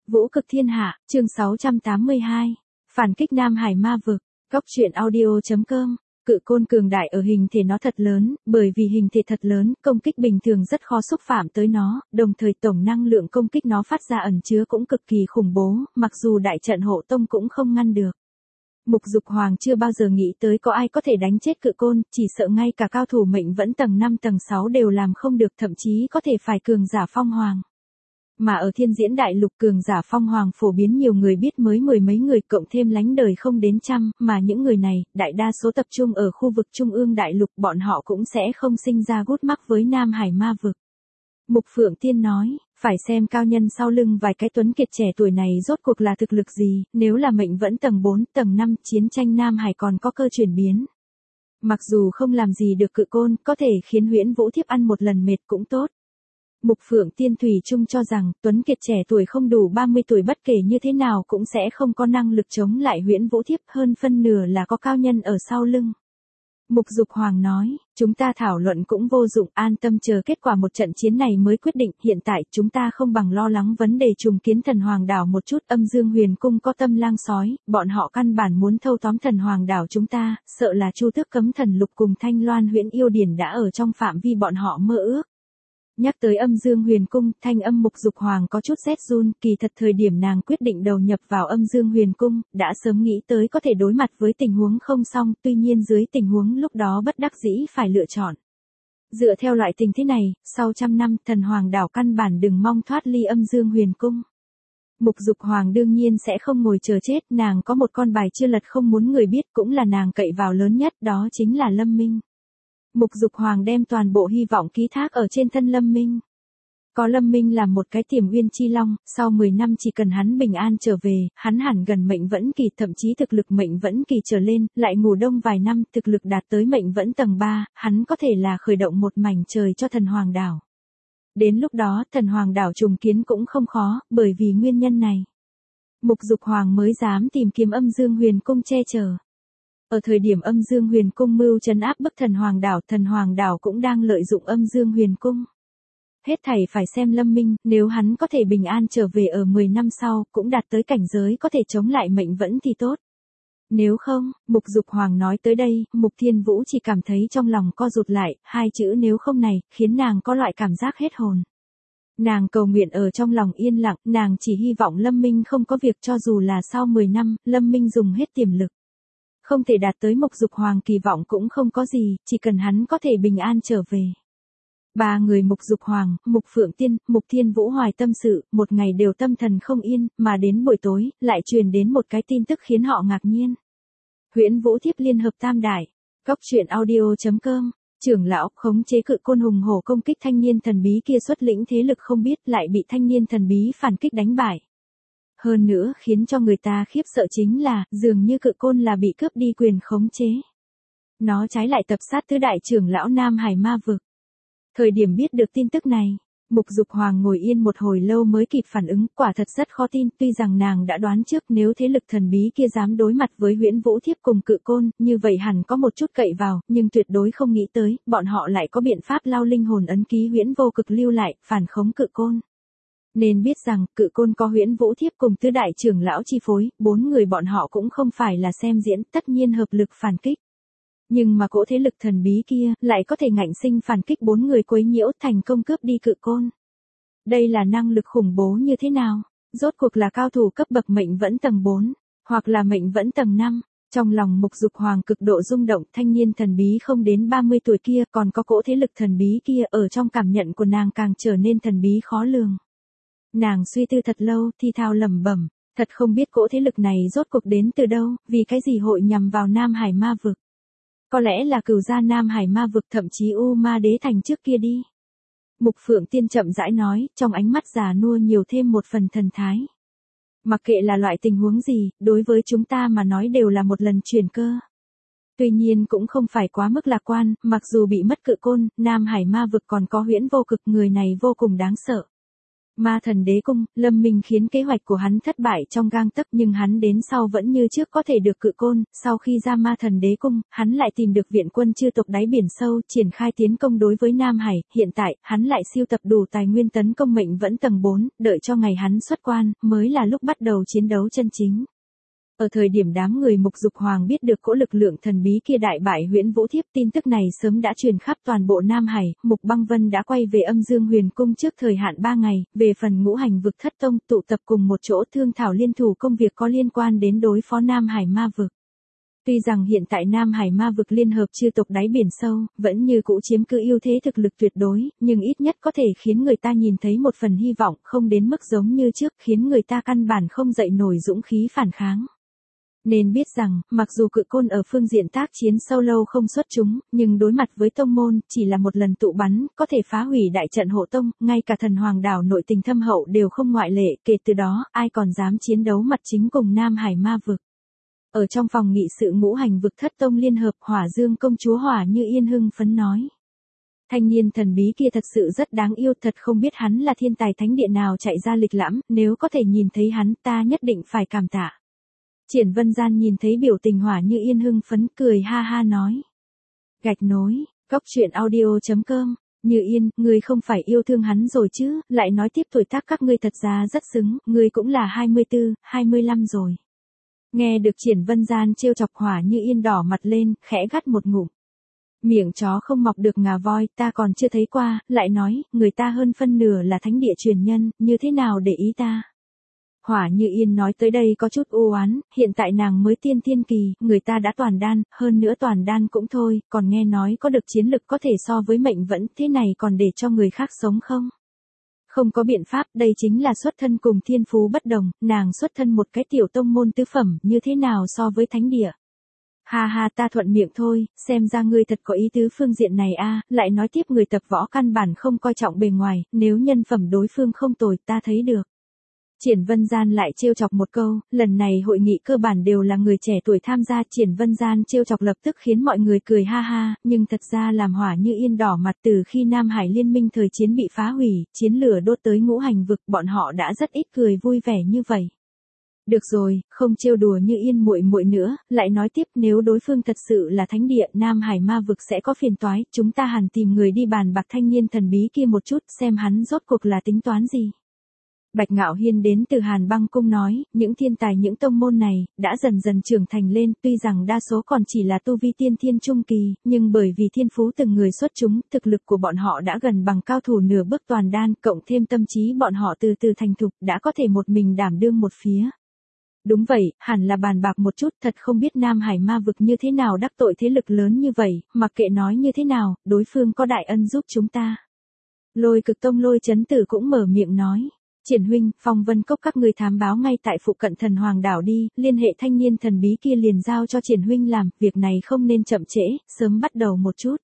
Vũ cực thiên hạ, chương 682. Phản kích Nam Hải ma vực. Góc truyện audio.com. Cự côn cường đại ở hình thể nó thật lớn, bởi vì hình thể thật lớn, công kích bình thường rất khó xúc phạm tới nó, đồng thời tổng năng lượng công kích nó phát ra ẩn chứa cũng cực kỳ khủng bố, mặc dù đại trận hộ tông cũng không ngăn được. Mục Dục Hoàng chưa bao giờ nghĩ tới có ai có thể đánh chết cự côn, chỉ sợ ngay cả cao thủ mệnh vẫn tầng 5 tầng 6 đều làm không được, thậm chí có thể phải cường giả phong hoàng. Mà ở Thiên Diễn Đại Lục cường giả phong hoàng phổ biến nhiều người biết mới mười mấy người, cộng thêm lánh đời không đến trăm, mà những người này, đại đa số tập trung ở khu vực Trung ương Đại Lục, bọn họ cũng sẽ không sinh ra gút mắc với Nam Hải ma vực. Mục Phượng Tiên nói, phải xem cao nhân sau lưng vài cái tuấn kiệt trẻ tuổi này rốt cuộc là thực lực gì, nếu là mệnh vẫn tầng 4, tầng 5, chiến tranh Nam Hải còn có cơ chuyển biến. Mặc dù không làm gì được cự côn, có thể khiến Huyễn Vũ Thiếp ăn một lần mệt cũng tốt. Mục Phượng Tiên thủy chung cho rằng, tuấn kiệt trẻ tuổi không đủ 30 tuổi bất kể như thế nào cũng sẽ không có năng lực chống lại Huyễn Vũ Thiếp, hơn phân nửa là có cao nhân ở sau lưng. Mục Dục Hoàng nói, chúng ta thảo luận cũng vô dụng, an tâm chờ kết quả một trận chiến này mới quyết định, hiện tại chúng ta không bằng lo lắng vấn đề trùng kiến Thần Hoàng đảo một chút. Âm Dương Huyền Cung có tâm lang sói, bọn họ căn bản muốn thâu tóm Thần Hoàng đảo chúng ta, sợ là Chu Tước Cấm Thần Lục cùng Thanh Loan Huyễn Yêu Điển đã ở trong phạm vi bọn họ mơ ước. Nhắc tới Âm Dương Huyền Cung, thanh âm Mục Dục Hoàng có chút rét run, kỳ thật thời điểm nàng quyết định đầu nhập vào Âm Dương Huyền Cung, đã sớm nghĩ tới có thể đối mặt với tình huống không xong, tuy nhiên dưới tình huống lúc đó bất đắc dĩ phải lựa chọn. Dựa theo loại tình thế này, sau trăm năm, Thần Hoàng đảo căn bản đừng mong thoát ly Âm Dương Huyền Cung. Mục Dục Hoàng đương nhiên sẽ không ngồi chờ chết, nàng có một con bài chưa lật không muốn người biết, cũng là nàng cậy vào lớn nhất, đó chính là Lâm Minh. Mục Dục Hoàng đem toàn bộ hy vọng ký thác ở trên thân Lâm Minh. Có Lâm Minh làm một cái Tiềm Uyên Chi Long, sau 10 năm chỉ cần hắn bình an trở về, hắn hẳn gần mệnh vẫn kỳ, thậm chí thực lực mệnh vẫn kỳ trở lên, lại ngủ đông vài năm, thực lực đạt tới mệnh vẫn tầng 3, hắn có thể là khởi động một mảnh trời cho Thần Hoàng đảo. Đến lúc đó, Thần Hoàng đảo trùng kiến cũng không khó, bởi vì nguyên nhân này. Mục Dục Hoàng mới dám tìm kiếm Âm Dương Huyền Cung che chở. Ở thời điểm Âm Dương Huyền Cung mưu trấn áp bức Thần Hoàng đảo cũng đang lợi dụng Âm Dương Huyền Cung. Hết thảy phải xem Lâm Minh, nếu hắn có thể bình an trở về ở 10 năm sau, cũng đạt tới cảnh giới có thể chống lại mệnh vẫn thì tốt. Nếu không, Mục Dục Hoàng nói tới đây, Mục Thiên Vũ chỉ cảm thấy trong lòng co rụt lại, hai chữ nếu không này, khiến nàng có loại cảm giác hết hồn. Nàng cầu nguyện ở trong lòng yên lặng, nàng chỉ hy vọng Lâm Minh không có việc, cho dù là sau 10 năm, Lâm Minh dùng hết tiềm lực. Không thể đạt tới Mục Dục Hoàng kỳ vọng cũng không có gì, chỉ cần hắn có thể bình an trở về. Ba người Mục Dục Hoàng, Mục Phượng Tiên, Mục Thiên Vũ hoài tâm sự, một ngày đều tâm thần không yên, mà đến buổi tối, lại truyền đến một cái tin tức khiến họ ngạc nhiên. Huyễn Vũ Thiếp liên hợp tam đại. Góc truyện audio.com. Trưởng lão khống chế cự côn hùng hổ công kích thanh niên thần bí kia, xuất lĩnh thế lực không biết, lại bị thanh niên thần bí phản kích đánh bại. Hơn nữa khiến cho người ta khiếp sợ chính là, dường như cự côn là bị cướp đi quyền khống chế. Nó trái lại tập sát tứ đại trưởng lão Nam Hải ma vực. Thời điểm biết được tin tức này, Mục Dục Hoàng ngồi yên một hồi lâu mới kịp phản ứng, quả thật rất khó tin, tuy rằng nàng đã đoán trước nếu thế lực thần bí kia dám đối mặt với Huyễn Vũ Thiếp cùng cự côn, như vậy hẳn có một chút cậy vào, nhưng tuyệt đối không nghĩ tới, bọn họ lại có biện pháp lao linh hồn ấn ký Huyễn Vô Cực lưu lại, phản khống cự côn. Nên biết rằng, cự côn có Huyễn Vũ Thiếp cùng tứ đại trưởng lão chi phối, 4 người bọn họ cũng không phải là xem diễn, tất nhiên hợp lực phản kích. Nhưng mà cỗ thế lực thần bí kia, lại có thể ngạnh sinh phản kích 4 người quấy nhiễu, thành công cướp đi cự côn. Đây là năng lực khủng bố như thế nào? Rốt cuộc là cao thủ cấp bậc mệnh vẫn tầng 4, hoặc là mệnh vẫn tầng 5. Trong lòng Mục Dục Hoàng cực độ rung động, thanh niên thần bí không đến 30 tuổi kia, còn có cỗ thế lực thần bí kia, ở trong cảm nhận của nàng càng trở nên thần bí khó lường. Nàng suy tư thật lâu, thi thao lẩm bẩm, thật không biết cỗ thế lực này rốt cuộc đến từ đâu, vì cái gì hội nhằm vào Nam Hải ma vực. Có lẽ là cửu gia Nam Hải ma vực, thậm chí U Ma Đế thành trước kia đi. Mục Phượng Tiên chậm rãi nói, trong ánh mắt già nua nhiều thêm một phần thần thái. Mặc kệ là loại tình huống gì, đối với chúng ta mà nói đều là một lần chuyển cơ. Tuy nhiên cũng không phải quá mức lạc quan, mặc dù bị mất cự côn, Nam Hải ma vực còn có Huyễn Vô Cực, người này vô cùng đáng sợ. Ma thần đế cung, Lâm Minh khiến kế hoạch của hắn thất bại trong gang tấc nhưng hắn đến sau vẫn như trước có thể được cự côn, sau khi ra ma thần đế cung, hắn lại tìm được viện quân chư tộc đáy biển sâu, triển khai tiến công đối với Nam Hải, hiện tại, hắn lại siêu tập đủ tài nguyên tấn công mệnh vẫn tầng 4, đợi cho ngày hắn xuất quan, mới là lúc bắt đầu chiến đấu chân chính. Ở thời điểm đám người Mục Dục Hoàng biết được cỗ lực lượng thần bí kia đại bại Huyễn Vũ Thiếp, tin tức này sớm đã truyền khắp toàn bộ Nam Hải, Mục Băng Vân đã quay về Âm Dương Huyền Cung trước thời hạn 3 ngày, về phần Ngũ Hành Vực Thất Tông tụ tập cùng một chỗ thương thảo liên thủ công việc có liên quan đến đối phó Nam Hải Ma Vực. Tuy rằng hiện tại Nam Hải Ma Vực liên hợp chư tộc đáy biển sâu, vẫn như cũ chiếm cứ ưu thế thực lực tuyệt đối, nhưng ít nhất có thể khiến người ta nhìn thấy một phần hy vọng, không đến mức giống như trước, khiến người ta căn bản không dậy nổi dũng khí phản kháng. Nên biết rằng, mặc dù cự côn ở phương diện tác chiến sâu lâu không xuất chúng, nhưng đối mặt với tông môn, chỉ là một lần tụ bắn, có thể phá hủy đại trận hộ tông, ngay cả thần hoàng đảo nội tình thâm hậu đều không ngoại lệ, kể từ đó, ai còn dám chiến đấu mặt chính cùng Nam Hải Ma Vực. Ở trong phòng nghị sự Ngũ Hành Vực Thất Tông liên hợp, Hỏa Dương công chúa Hỏa Như Yên hưng phấn nói. Thanh niên thần bí kia thật sự rất đáng yêu, thật không biết hắn là thiên tài thánh địa nào chạy ra lịch lãm, nếu có thể nhìn thấy hắn ta nhất định phải cảm tạ. Triển Vân Gian nhìn thấy biểu tình Hỏa Như Yên hưng phấn cười ha ha nói. Gạch nối, Cóc Truyện Audio.com, Như Yên, ngươi không phải yêu thương hắn rồi chứ, lại nói tiếp tuổi tác các ngươi thật ra rất xứng, ngươi cũng là 24, 25 rồi. Nghe được Triển Vân Gian trêu chọc Hỏa Như Yên đỏ mặt lên, khẽ gắt một ngụm. Miệng chó không mọc được ngà voi, ta còn chưa thấy qua, lại nói, người ta hơn phân nửa là thánh địa truyền nhân, như thế nào để ý ta. Hỏa Như Yên nói tới đây có chút u oán, hiện tại nàng mới tiên thiên kỳ, người ta đã toàn đan, hơn nữa toàn đan cũng thôi, còn nghe nói có được chiến lực có thể so với mệnh vẫn, thế này còn để cho người khác sống không? Không có biện pháp, đây chính là xuất thân cùng thiên phú bất đồng, nàng xuất thân một cái tiểu tông môn tứ phẩm, như thế nào so với thánh địa. Ha ha, ta thuận miệng thôi, xem ra ngươi thật có ý tứ phương diện này a. Lại nói tiếp người tập võ căn bản không coi trọng bề ngoài, nếu nhân phẩm đối phương không tồi ta thấy được. Triển Vân Gian lại trêu chọc một câu, lần này hội nghị cơ bản đều là người trẻ tuổi tham gia, Triển Vân Gian trêu chọc lập tức khiến mọi người cười ha ha, nhưng thật ra làm Hỏa Như Yên đỏ mặt. Từ khi Nam Hải liên minh thời chiến bị phá hủy, chiến lửa đốt tới Ngũ Hành Vực, bọn họ đã rất ít cười vui vẻ như vậy. Được rồi, không trêu đùa Như Yên muội muội nữa, lại nói tiếp, nếu đối phương thật sự là thánh địa, Nam Hải Ma Vực sẽ có phiền toái, chúng ta hẳn tìm người đi bàn bạc thanh niên thần bí kia một chút, xem hắn rốt cuộc là tính toán gì. Bạch Ngạo Hiên đến từ Hàn Băng Cung nói, những thiên tài những tông môn này, đã dần dần trưởng thành lên, tuy rằng đa số còn chỉ là tu vi tiên thiên trung kỳ, nhưng bởi vì thiên phú từng người xuất chúng, thực lực của bọn họ đã gần bằng cao thủ nửa bước toàn đan, cộng thêm tâm trí bọn họ từ từ thành thục, đã có thể một mình đảm đương một phía. Đúng vậy, hẳn là bàn bạc một chút, thật không biết Nam Hải Ma Vực như thế nào đắc tội thế lực lớn như vậy, mặc kệ nói như thế nào, đối phương có đại ân giúp chúng ta. Lôi Cực Tông Lôi Chấn Tử cũng mở miệng nói. Triển huynh, Phong Vân Cốc các ngươi thám báo ngay tại phụ cận Thần Hoàng đảo đi, liên hệ thanh niên thần bí kia liền giao cho Triển huynh làm, việc này không nên chậm trễ, sớm bắt đầu một chút.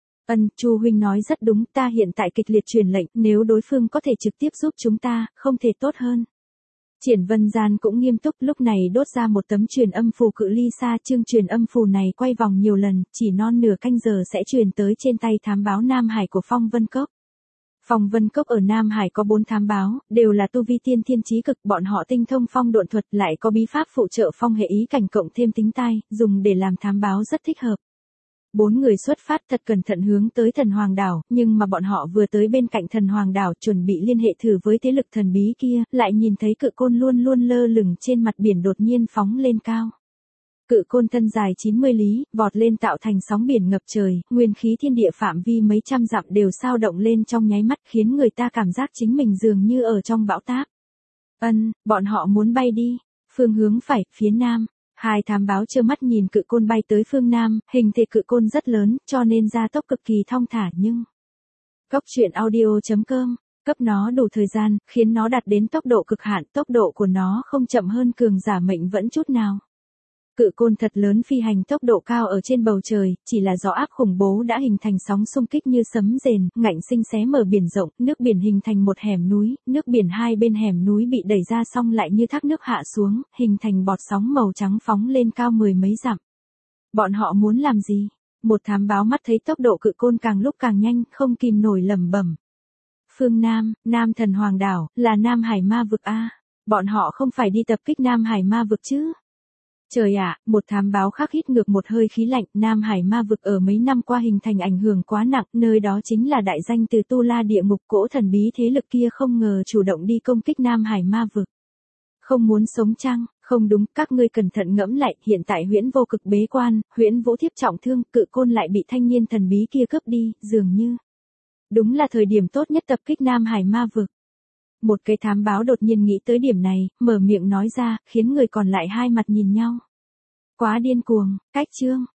Chu huynh nói rất đúng, ta hiện tại kịch liệt truyền lệnh, nếu đối phương có thể trực tiếp giúp chúng ta, không thể tốt hơn. Triển Vân Gian cũng nghiêm túc, lúc này đốt ra một tấm truyền âm phù cự ly xa, chương truyền âm phù này quay vòng nhiều lần, chỉ non nửa canh giờ sẽ truyền tới trên tay thám báo Nam Hải của Phong Vân Cốc. Phong Vân Cốc ở Nam Hải có 4 thám báo, đều là tu vi tiên thiên chí cực, bọn họ tinh thông phong độn thuật, lại có bí pháp phụ trợ phong hệ ý cảnh cộng thêm tính tai, dùng để làm thám báo rất thích hợp. 4 người xuất phát thật cẩn thận hướng tới Thần Hoàng đảo, nhưng mà bọn họ vừa tới bên cạnh Thần Hoàng đảo chuẩn bị liên hệ thử với thế lực thần bí kia, lại nhìn thấy cự côn luôn luôn lơ lửng trên mặt biển đột nhiên phóng lên cao. Cự côn thân dài 90 lý, vọt lên tạo thành sóng biển ngập trời, nguyên khí thiên địa phạm vi mấy trăm dặm đều sao động lên trong nháy mắt, khiến người ta cảm giác chính mình dường như ở trong bão táp. Bọn họ muốn bay đi, phương hướng phải, phía nam. Hai thám báo trơ mắt nhìn cự côn bay tới phương nam, hình thể cự côn rất lớn, cho nên gia tốc cực kỳ thong thả nhưng. Cóc Truyện Audio.com, cấp nó đủ thời gian, khiến nó đạt đến tốc độ cực hạn, tốc độ của nó không chậm hơn cường giả mệnh vẫn chút nào. Cự côn thật lớn phi hành tốc độ cao ở trên bầu trời, chỉ là gió áp khủng bố đã hình thành sóng xung kích như sấm rền, ngạnh sinh xé mở biển rộng, nước biển hình thành một hẻm núi, nước biển hai bên hẻm núi bị đẩy ra xong lại như thác nước hạ xuống, hình thành bọt sóng màu trắng phóng lên cao mười mấy dặm. Bọn họ muốn làm gì? Một thám báo mắt thấy tốc độ cự côn càng lúc càng nhanh, không kìm nổi lẩm bẩm. phương Nam, Nam Thần Hoàng Đảo, là Nam Hải ma vực a. Bọn họ không phải đi tập kích Nam Hải ma vực chứ? Trời ạ, một thám báo khác hít ngược một hơi khí lạnh, Nam Hải ma vực ở mấy năm qua hình thành ảnh hưởng quá nặng, nơi đó chính là đại danh từ Tu La địa ngục, cỗ thần bí thế lực kia không ngờ chủ động đi công kích Nam Hải ma vực. Không muốn sống chăng? Không đúng, các ngươi cẩn thận ngẫm lại, hiện tại Huyễn Vô Cực bế quan, Huyễn Vũ Thiếp trọng thương, Cự Côn lại bị thanh niên thần bí kia cướp đi, dường như đúng là thời điểm tốt nhất tập kích Nam Hải ma vực. Một cái thám báo đột nhiên nghĩ tới điểm này, mở miệng nói ra, khiến người còn lại hai mặt nhìn nhau. Quá điên cuồng, cách chương.